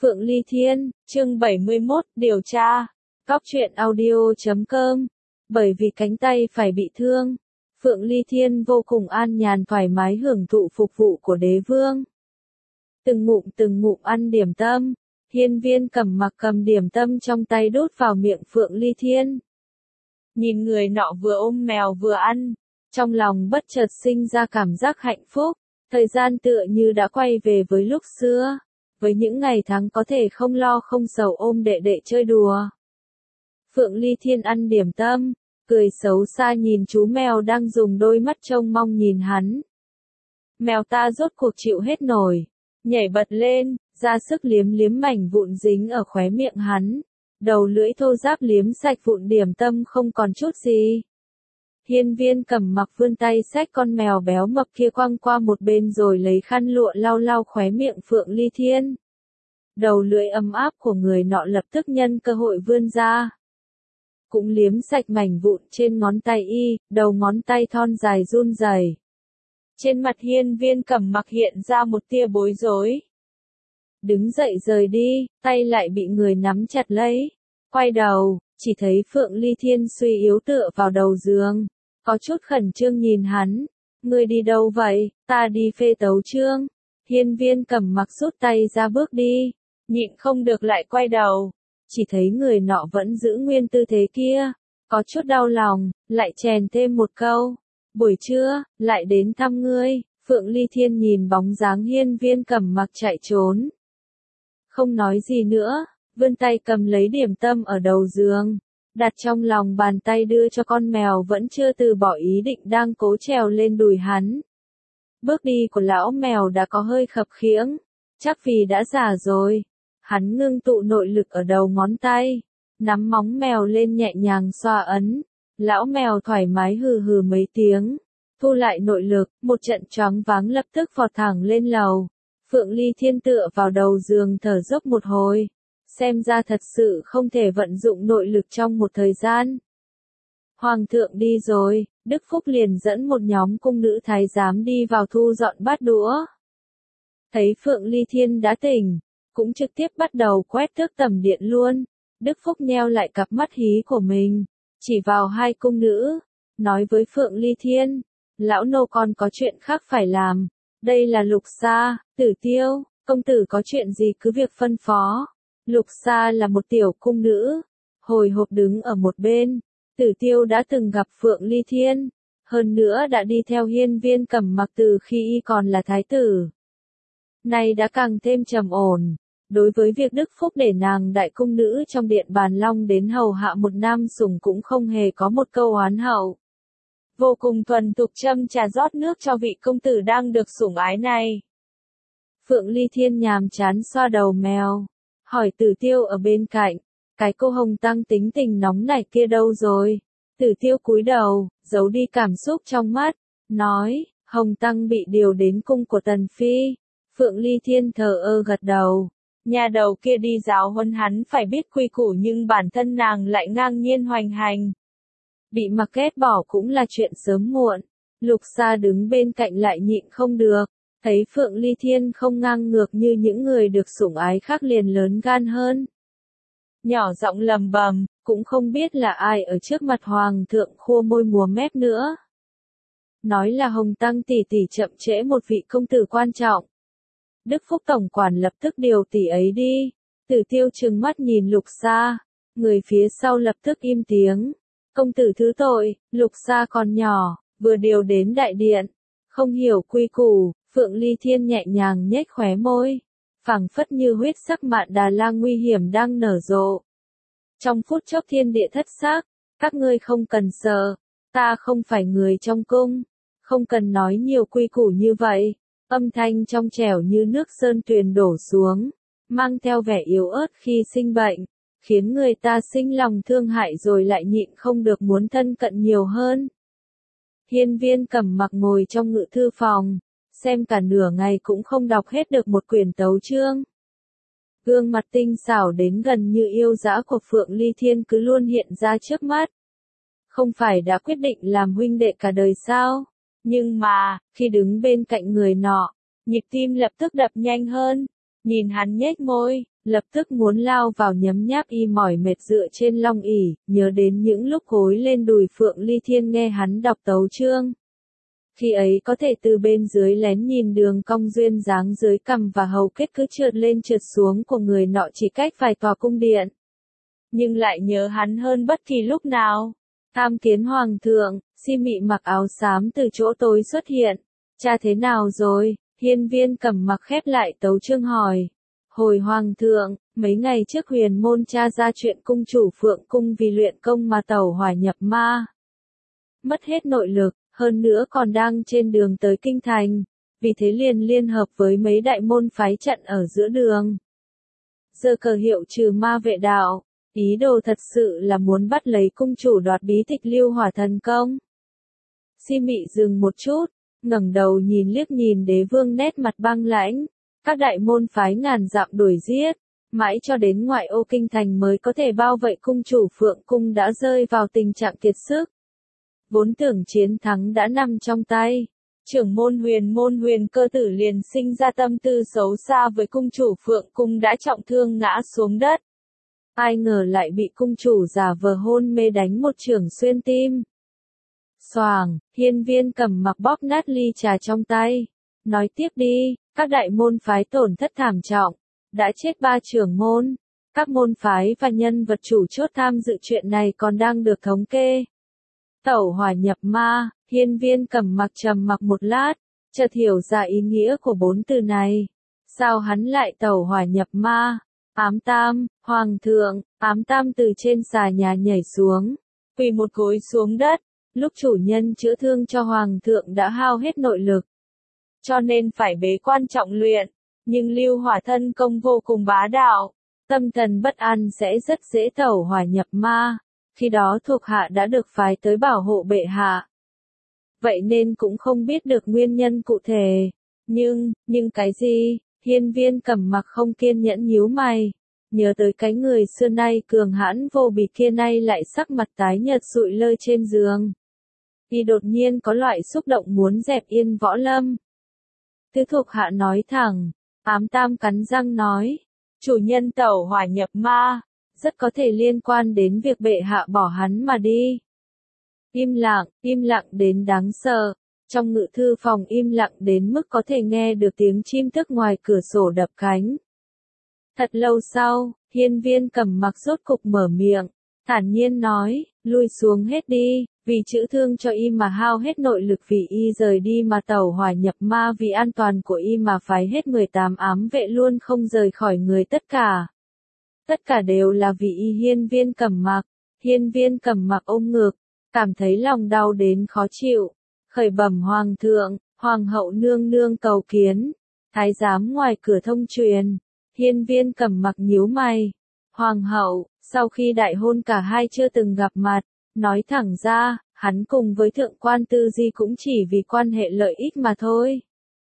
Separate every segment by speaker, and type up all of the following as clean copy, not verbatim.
Speaker 1: Phượng Ly Thiên, chương 71, điều tra. Cóc truyện audio.com. Bởi vì cánh tay phải bị thương, Phượng Ly Thiên vô cùng an nhàn thoải mái hưởng thụ phục vụ của đế vương. Từng ngụm ăn điểm tâm, Hiên Viên Cẩm Mặc cầm điểm tâm trong tay đút vào miệng Phượng Ly Thiên. Nhìn người nọ vừa ôm mèo vừa ăn, trong lòng bất chợt sinh ra cảm giác hạnh phúc, thời gian tựa như đã quay về với lúc xưa, với những ngày tháng có thể không lo không sầu ôm đệ đệ chơi đùa. Phượng Ly Thiên ăn điểm tâm, cười xấu xa nhìn chú mèo đang dùng đôi mắt trông mong nhìn hắn. Mèo ta rốt cuộc chịu hết nổi, nhảy bật lên, ra sức liếm liếm mảnh vụn dính ở khóe miệng hắn, đầu lưỡi thô ráp liếm sạch vụn điểm tâm không còn chút gì. Hiên Viên Cẩm Mặc vươn tay xách con mèo béo mập kia quăng qua một bên rồi lấy khăn lụa lau lau khóe miệng Phượng Ly Thiên. Đầu lưỡi ấm áp của người nọ lập tức nhân cơ hội vươn ra, cũng liếm sạch mảnh vụn trên ngón tay y, đầu ngón tay thon dài run rẩy. Trên mặt Hiên Viên Cẩm Mặc hiện ra một tia bối rối. Đứng dậy rời đi, tay lại bị người nắm chặt lấy. Quay đầu, chỉ thấy Phượng Ly Thiên suy yếu tựa vào đầu giường, có chút khẩn trương nhìn hắn. Ngươi đi đâu vậy? Ta đi phê tấu chương. Hiên Viên Cẩm Mặc rút tay ra bước đi, nhịn không được lại quay đầu, chỉ thấy người nọ vẫn giữ nguyên tư thế kia, có chút đau lòng, lại chèn thêm một câu. Buổi trưa, lại đến thăm ngươi. Phượng Ly Thiên nhìn bóng dáng Hiên Viên Cẩm Mặc chạy trốn, không nói gì nữa, vươn tay cầm lấy điểm tâm ở đầu giường, đặt trong lòng bàn tay đưa cho con mèo vẫn chưa từ bỏ ý định đang cố trèo lên đùi hắn. Bước đi của lão mèo đã có hơi khập khiễng, chắc vì đã già rồi. Hắn ngưng tụ nội lực ở đầu ngón tay, nắm móng mèo lên nhẹ nhàng xoa ấn. Lão mèo thoải mái hừ hừ mấy tiếng, thu lại nội lực, một trận choáng váng lập tức vọt thẳng lên lầu. Phượng Ly Thiên tựa vào đầu giường thở dốc một hồi, xem ra thật sự không thể vận dụng nội lực trong một thời gian. Hoàng thượng đi rồi, Đức Phúc liền dẫn một nhóm cung nữ thái giám đi vào thu dọn bát đũa. Thấy Phượng Ly Thiên đã tỉnh, cũng trực tiếp bắt đầu quét tước tẩm điện luôn. Đức Phúc nheo lại cặp mắt hí của mình, chỉ vào hai cung nữ, nói với Phượng Ly Thiên, lão nô còn có chuyện khác phải làm. Đây là Lục Sa, Tử Tiêu, công tử có chuyện gì cứ việc phân phó. Lục Sa là một tiểu cung nữ, hồi hộp đứng ở một bên. Tử Tiêu đã từng gặp Phượng Ly Thiên, hơn nữa đã đi theo Hiên Viên Cẩm Mặc từ khi y còn là thái tử. Nay đã càng thêm trầm ổn. Đối với việc Đức Phúc để nàng đại cung nữ trong điện Bàn Long đến hầu hạ một nam sủng cũng không hề có một câu oán hậu. Vô cùng thuần thục châm trà rót nước cho vị công tử đang được sủng ái này. Phượng Ly Thiên nhàm chán xoa đầu mèo, hỏi Tử Tiêu ở bên cạnh, cái cô Hồng Tăng tính tình nóng nảy kia đâu rồi? Tử Tiêu cúi đầu, giấu đi cảm xúc trong mắt, nói, Hồng Tăng bị điều đến cung của Tần Phi. Phượng Ly Thiên thờ ơ gật đầu. Nhà đầu kia đi giáo huấn hắn phải biết quy củ nhưng bản thân nàng lại ngang nhiên hoành hành. Bị mặc ghét bỏ cũng là chuyện sớm muộn. Lục Sa đứng bên cạnh lại nhịn không được, thấy Phượng Ly Thiên không ngang ngược như những người được sủng ái khác liền lớn gan hơn. Nhỏ giọng lầm bầm, cũng không biết là ai ở trước mặt hoàng thượng khua môi múa mép nữa. Nói là Hồng Tăng tỷ tỷ chậm trễ một vị công tử quan trọng. Đức Phúc tổng quản lập tức điều tỷ ấy đi. Tử Tiêu trừng mắt nhìn Lục Sa, người phía sau lập tức im tiếng. Công tử thứ tội, Lục Sa còn nhỏ, vừa điều đến đại điện, không hiểu quy củ. Phượng Ly Thiên nhẹ nhàng nhếch khóe môi, phảng phất như huyết sắc mạn đà la nguy hiểm đang nở rộ. Trong phút chốc thiên địa thất sắc, các ngươi không cần sợ, ta không phải người trong cung, không cần nói nhiều quy củ như vậy. Âm thanh trong trẻo như nước sơn tuyền đổ xuống, mang theo vẻ yếu ớt khi sinh bệnh, khiến người ta sinh lòng thương hại rồi lại nhịn không được muốn thân cận nhiều hơn. Hiên Viên Cẩm Mặc ngồi trong ngự thư phòng, xem cả nửa ngày cũng không đọc hết được một quyển tấu chương. Gương mặt tinh xảo đến gần như yêu dã của Phượng Ly Thiên cứ luôn hiện ra trước mắt. Không phải đã quyết định làm huynh đệ cả đời sao? Nhưng mà, khi đứng bên cạnh người nọ, nhịp tim lập tức đập nhanh hơn. Nhìn hắn nhếch môi, lập tức muốn lao vào nhấm nháp y mỏi mệt dựa trên long ỷ, nhớ đến những lúc gối lên đùi Phượng Ly Thiên nghe hắn đọc tấu chương. Khi ấy có thể từ bên dưới lén nhìn đường cong duyên dáng dưới cằm và hầu kết cứ trượt lên trượt xuống của người nọ chỉ cách vài tòa cung điện. Nhưng lại nhớ hắn hơn bất kỳ lúc nào. Tham kiến hoàng thượng, Si Mị mặc áo xám từ chỗ tối xuất hiện. Cha thế nào rồi? Hiên Viên Cẩm Mặc khép lại tấu chương hỏi. Hồi hoàng thượng, mấy ngày trước huyền môn tra ra chuyện cung chủ Phượng cung vì luyện công mà tẩu hỏa nhập ma. Mất hết nội lực, hơn nữa còn đang trên đường tới kinh thành. Vì thế liền liên hợp với mấy đại môn phái trận ở giữa đường. Giơ cờ hiệu trừ ma vệ đạo. Ý đồ thật sự là muốn bắt lấy cung chủ đoạt bí tịch Lưu Hỏa Thần Công. Si Mị dừng một chút, ngẩng đầu nhìn liếc nhìn đế vương nét mặt băng lãnh. Các đại môn phái ngàn dặm đuổi giết, mãi cho đến ngoại ô kinh thành mới có thể bao vây cung chủ Phượng cung đã rơi vào tình trạng kiệt sức. Vốn tưởng chiến thắng đã nằm trong tay. Trưởng môn huyền cơ tử liền sinh ra tâm tư xấu xa với cung chủ Phượng cung đã trọng thương ngã xuống đất. Ai ngờ lại bị cung chủ giả vờ hôn mê đánh một chưởng xuyên tim. Xoàng, Hiên Viên Cẩm Mặc bóp nát ly trà trong tay. Nói tiếp đi, các đại môn phái tổn thất thảm trọng. Đã chết 3 trưởng môn. Các môn phái và nhân vật chủ chốt tham dự chuyện này còn đang được thống kê. Tẩu hỏa nhập ma, Hiên Viên Cẩm Mặc trầm mặc một lát, chợt hiểu ra ý nghĩa của 4 từ này. Sao hắn lại tẩu hỏa nhập ma? Ám Tam, hoàng thượng, Ám Tam từ trên xà nhà nhảy xuống, quỳ một gối xuống đất. Lúc chủ nhân chữa thương cho hoàng thượng đã hao hết nội lực, cho nên phải bế quan trọng luyện. Nhưng Lưu Hỏa Thân Công vô cùng bá đạo, tâm thần bất an sẽ rất dễ tẩu hỏa nhập ma. Khi đó thuộc hạ đã được phái tới bảo hộ bệ hạ. Vậy nên cũng không biết được nguyên nhân cụ thể. Nhưng cái gì? Hiên Viên Cẩm Mặc không kiên nhẫn nhíu mày. Nhớ tới cái người xưa nay cường hãn vô bì kia nay lại sắc mặt tái nhợt sụi lơ trên giường. Y đột nhiên có loại xúc động muốn dẹp yên Võ Lâm. Thứ thuộc hạ nói thẳng, Ám Tam cắn răng nói, chủ nhân tẩu hỏa nhập ma, rất có thể liên quan đến việc bệ hạ bỏ hắn mà đi. Im lặng đến đáng sợ. Trong ngự thư phòng im lặng đến mức có thể nghe được tiếng chim thức ngoài cửa sổ đập cánh. Thật lâu sau, Hiên Viên Cẩm Mặc rốt cục mở miệng, thản nhiên nói, lui xuống hết đi, vì chữa thương cho y mà hao hết nội lực, vì y rời đi mà tẩu hỏa nhập ma, vì an toàn của y mà phái hết 18 ám vệ luôn không rời khỏi người tất cả. Tất cả đều là vì y. Hiên Viên Cẩm Mặc. Hiên Viên Cẩm Mặc ôm ngực, cảm thấy lòng đau đến khó chịu. Khởi bẩm hoàng thượng, hoàng hậu nương nương cầu kiến. Thái giám ngoài cửa thông truyền. Hiên Viên Cẩm Mặc nhíu mày. Hoàng hậu, sau khi đại hôn cả hai chưa từng gặp mặt, nói thẳng ra, hắn cùng với thượng quan Tư Di cũng chỉ vì quan hệ lợi ích mà thôi.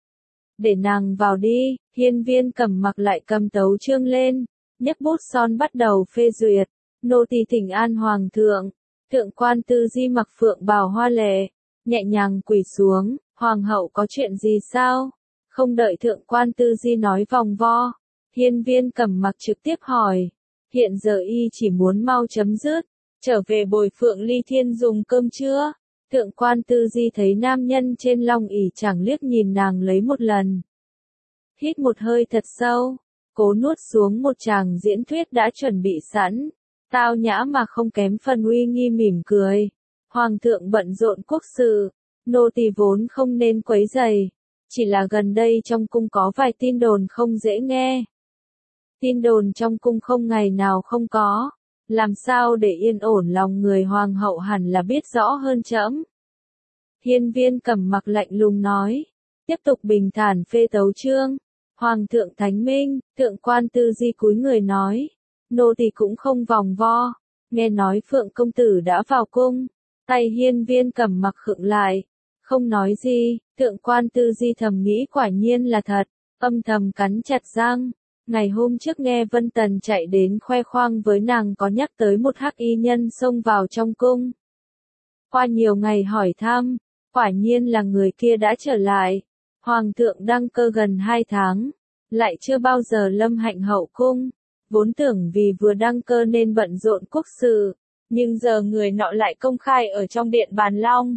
Speaker 1: Để nàng vào đi. Hiên Viên Cẩm Mặc lại cầm tấu chương lên, nhấc bút son bắt đầu phê duyệt. Nô tỳ thỉnh an hoàng thượng. Thượng quan Tư Di mặc phượng bào hoa lệ, nhẹ nhàng quỳ xuống. Hoàng hậu có chuyện gì sao? Không đợi thượng quan Tư Di nói vòng vo, Hiên Viên Cẩm Mặc trực tiếp hỏi. Hiện giờ y chỉ muốn mau chấm dứt, trở về bồi Phượng Ly Thiên dùng cơm trưa. Thượng quan Tư Di thấy nam nhân trên long ỷ chẳng liếc nhìn nàng lấy một lần. Hít một hơi thật sâu, cố nuốt xuống một tràng diễn thuyết đã chuẩn bị sẵn. Tao nhã mà không kém phần uy nghi mỉm cười. Hoàng thượng bận rộn quốc sự, nô tỳ vốn không nên quấy rầy. Chỉ là gần đây trong cung có vài tin đồn không dễ nghe. Tin đồn trong cung không ngày nào không có. Làm sao để yên ổn lòng người, hoàng hậu hẳn là biết rõ hơn trẫm. Hiên Viên Cẩm Mặc lạnh lùng nói. Tiếp tục bình thản phê tấu chương. Hoàng thượng thánh minh. Thượng quan Tư Di cúi người nói. Nô tỳ cũng không vòng vo. Nghe nói Phượng công tử đã vào cung. Tay Hiên Viên Cẩm Mặc khựng lại. Không nói gì. Thượng quan Tư Di thầm nghĩ quả nhiên là thật. Âm thầm cắn chặt răng. Ngày hôm trước nghe Vân Tần chạy đến khoe khoang với nàng có nhắc tới một hắc y nhân xông vào trong cung. Qua nhiều ngày hỏi thăm, quả nhiên là người kia đã trở lại. Hoàng thượng đăng cơ gần 2 tháng, lại chưa bao giờ lâm hạnh hậu cung. vốn tưởng vì vừa đăng cơ nên bận rộn quốc sự, nhưng giờ người nọ lại công khai ở trong điện Bàn Long.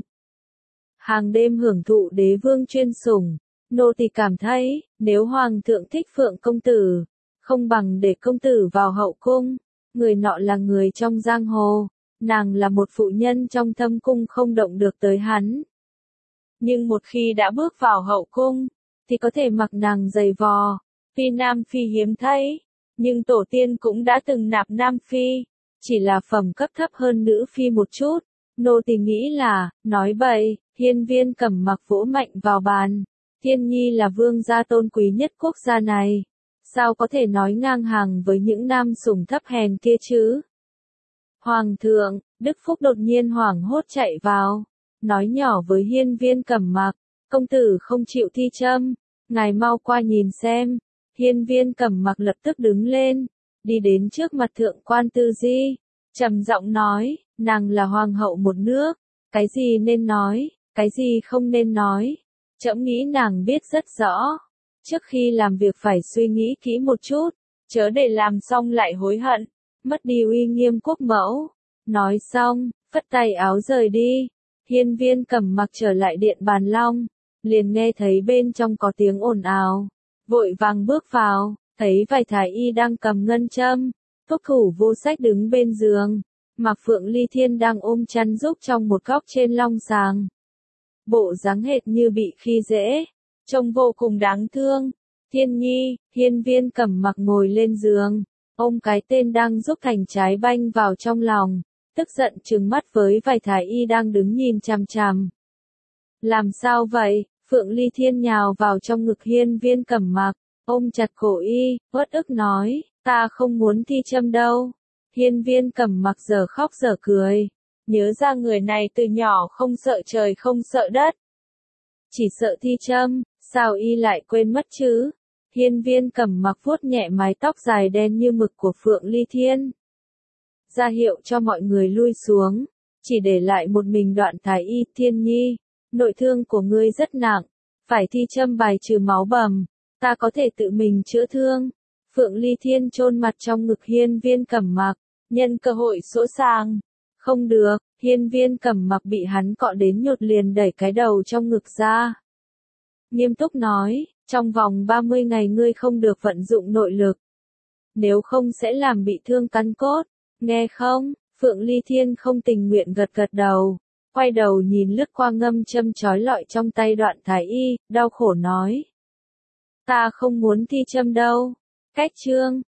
Speaker 1: Hàng đêm hưởng thụ đế vương chuyên sủng, nô tỳ cảm thấy, nếu hoàng thượng thích Phượng công tử, không bằng để công tử vào hậu cung. Người nọ là người trong giang hồ, nàng là một phụ nhân trong thâm cung không động được tới hắn. Nhưng một khi đã bước vào hậu cung, thì có thể mặc nàng giày vò. Phi nam phi hiếm thấy, nhưng tổ tiên cũng đã từng nạp nam phi, chỉ là phẩm cấp thấp hơn nữ phi một chút. Nô tỳ nghĩ là, nói bậy. Hiên Viên Cẩm Mặc vỗ mạnh vào bàn. Thiên Nhi là vương gia tôn quý nhất quốc gia này, sao có thể nói ngang hàng với những nam sủng thấp hèn kia chứ? Hoàng thượng, Đức Phúc đột nhiên hoảng hốt chạy vào, nói nhỏ với Hiên Viên Cẩm Mặc, công tử không chịu thi châm, ngài mau qua nhìn xem. Hiên Viên Cẩm Mặc lập tức đứng lên, đi đến trước mặt thượng quan Tư Di, trầm giọng nói, nàng là hoàng hậu một nước, cái gì nên nói, cái gì không nên nói, trẫm nghĩ nàng biết rất rõ. Trước khi làm việc phải suy nghĩ kỹ một chút, chớ để làm xong lại hối hận, mất đi uy nghiêm quốc mẫu. Nói xong, phất tay áo rời đi. Hiên Viên Cẩm Mặc trở lại điện Bàn Long, liền nghe thấy bên trong có tiếng ồn ào, vội vàng bước vào, thấy vài thái y đang cầm ngân châm, thuốc thủ vô sách đứng bên giường, Mạc Phượng Ly Thiên đang ôm chăn giúp trong một góc trên long sàng. Bộ dáng hệt như bị khi dễ, trông vô cùng đáng thương. Thiên Nhi, Hiên Viên Cẩm Mặc ngồi lên giường, ôm cái tên đang giúp thành trái banh vào trong lòng, tức giận trừng mắt với vài thái y đang đứng nhìn chằm chằm. Làm sao vậy? Phượng Ly Thiên nhào vào trong ngực Hiên Viên Cẩm Mặc, ôm chặt cổ y, uất ức nói, ta không muốn thi châm đâu. Hiên Viên Cẩm Mặc giờ khóc giờ cười, nhớ ra người này từ nhỏ không sợ trời không sợ đất, chỉ sợ thi châm, sao y lại quên mất chứ? Hiên Viên Cẩm Mặc vuốt nhẹ mái tóc dài đen như mực của Phượng Ly Thiên, ra hiệu cho mọi người lui xuống, chỉ để lại một mình Đoạn thái y. Thiên Nhi, nội thương của ngươi rất nặng, phải thi châm bài trừ máu bầm, ta có thể tự mình chữa thương. Phượng Ly Thiên chôn mặt trong ngực Hiên Viên Cẩm Mặc, nhân cơ hội sỗ sàng. Không được, Hiên Viên Cẩm Mặc bị hắn cọ đến nhột liền đẩy cái đầu trong ngực ra. Nghiêm túc nói, trong vòng 30 ngày ngươi không được vận dụng nội lực, nếu không sẽ làm bị thương căn cốt, nghe không? Phượng Ly Thiên không tình nguyện gật gật đầu, quay đầu nhìn lướt qua ngâm châm chói lọi trong tay Đoạn thái y, đau khổ nói. Ta không muốn thi châm đâu. Cách chương